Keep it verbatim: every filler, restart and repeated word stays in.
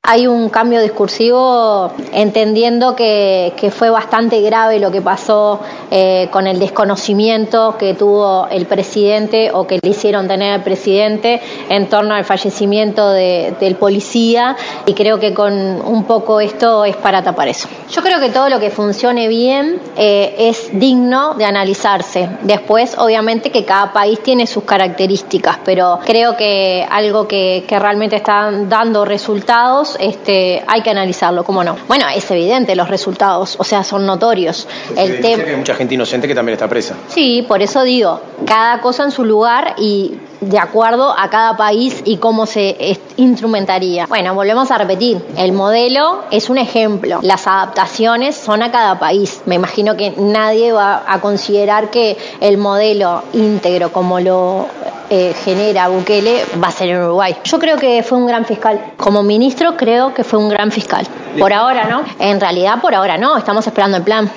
Hay un cambio discursivo entendiendo que, que fue bastante grave lo que pasó eh, con el desconocimiento que tuvo el presidente o que le hicieron tener al presidente en torno al fallecimiento de, del policía, y creo que con un poco esto es para tapar eso. Yo creo que todo lo que funcione bien eh, es digno de analizarse. Después, obviamente, que cada país tiene sus características, pero creo que algo que, que realmente está dando resultados, Este, hay que analizarlo, ¿cómo no? Bueno, es evidente los resultados, o sea, son notorios. El tema que hay mucha gente inocente que también está presa. Sí, por eso digo, cada cosa en su lugar y de acuerdo a cada país y cómo se instrumentaría. Bueno, volvemos a repetir, el modelo es un ejemplo, las adaptaciones son a cada país. Me imagino que nadie va a considerar que el modelo íntegro como lo eh, genera Bukele va a ser en Uruguay. Yo creo que fue un gran fiscal. Como ministro creo que fue un gran fiscal. Por ahora no, en realidad por ahora no, estamos esperando el plan.